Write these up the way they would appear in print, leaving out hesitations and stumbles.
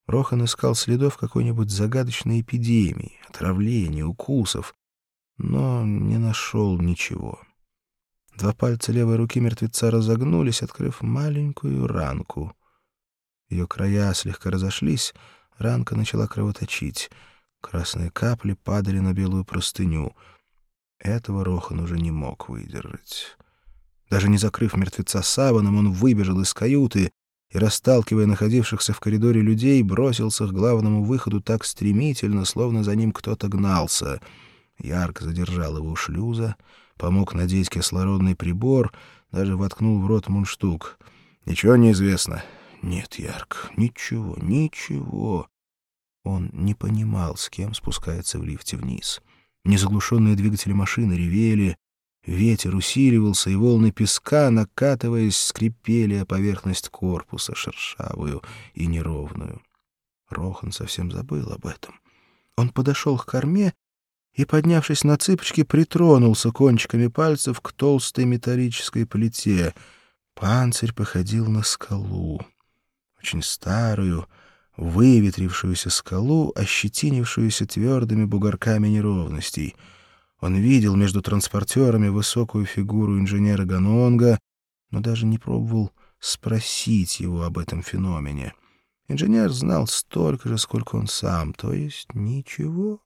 Рохан искал следов какой-нибудь загадочной эпидемии, отравления, укусов, но не нашел ничего. Два пальца левой руки мертвеца разогнулись, открыв маленькую ранку. Ее края слегка разошлись, ранка начала кровоточить. Красные капли падали на белую простыню. Этого Рохан уже не мог выдержать. Даже не закрыв мертвеца саваном, он выбежал из каюты и, расталкивая находившихся в коридоре людей, бросился к главному выходу так стремительно, словно за ним кто-то гнался. Ярк задержал его у шлюза, помог надеть кислородный прибор, даже воткнул в рот мундштук. «Ничего не известно». «Нет, Ярк, ничего, ничего». Он не понимал, с кем спускается в лифте вниз. Незаглушенные двигатели машины ревели, ветер усиливался, и волны песка, накатываясь, скрипели о поверхность корпуса, шершавую и неровную. Рохан совсем забыл об этом. Он подошел к корме и, поднявшись на цыпочки, притронулся кончиками пальцев к толстой металлической плите. Панцирь походил на скалу. Очень старую, выветрившуюся скалу, ощетинившуюся твердыми бугорками неровностей. Он видел между транспортерами высокую фигуру инженера Ганонга, но даже не пробовал спросить его об этом феномене. Инженер знал столько же, сколько он сам, то есть ничего.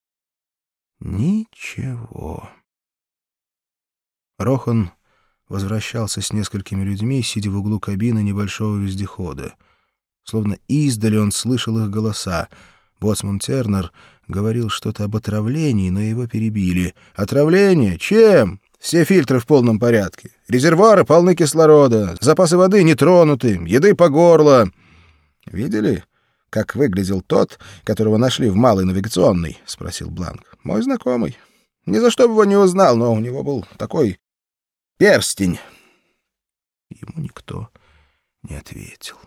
Ничего. Рохан возвращался с несколькими людьми, сидя в углу кабины небольшого вездехода. Словно издали он слышал их голоса. Боцман Тернер говорил что-то об отравлении, но его перебили. «Отравление? Чем? Все фильтры в полном порядке. Резервуары полны кислорода, запасы воды не тронуты, еды по горло». «Видели, как выглядел тот, которого нашли в Малой навигационной?» — спросил Бланк. «Мой знакомый. Ни за что бы его не узнал, но у него был такой перстень». Ему никто не ответил.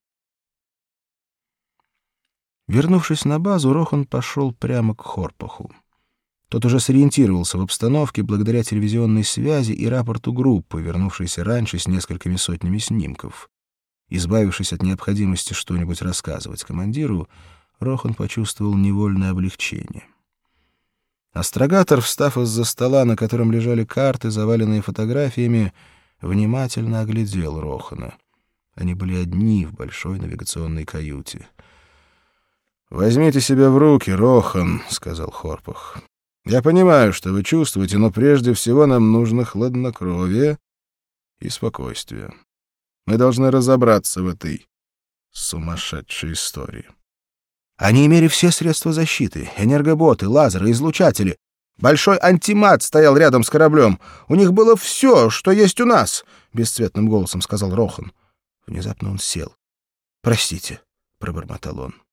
Вернувшись на базу, Рохан пошел прямо к Хорпаху. Тот уже сориентировался в обстановке благодаря телевизионной связи и рапорту группы, вернувшейся раньше с несколькими сотнями снимков. Избавившись от необходимости что-нибудь рассказывать командиру, Рохан почувствовал невольное облегчение. Астрогатор, встав из-за стола, на котором лежали карты, заваленные фотографиями, внимательно оглядел Рохана. Они были одни в большой навигационной каюте. «Возьмите себя в руки, Рохан», — сказал Хорпах. «Я понимаю, что вы чувствуете, но прежде всего нам нужно хладнокровие и спокойствие. Мы должны разобраться в этой сумасшедшей истории». Они имели все средства защиты — энергоботы, лазеры, излучатели. Большой антимат стоял рядом с кораблем. У них было все, что есть у нас, — бесцветным голосом сказал Рохан. Внезапно он сел. «Простите», — пробормотал он.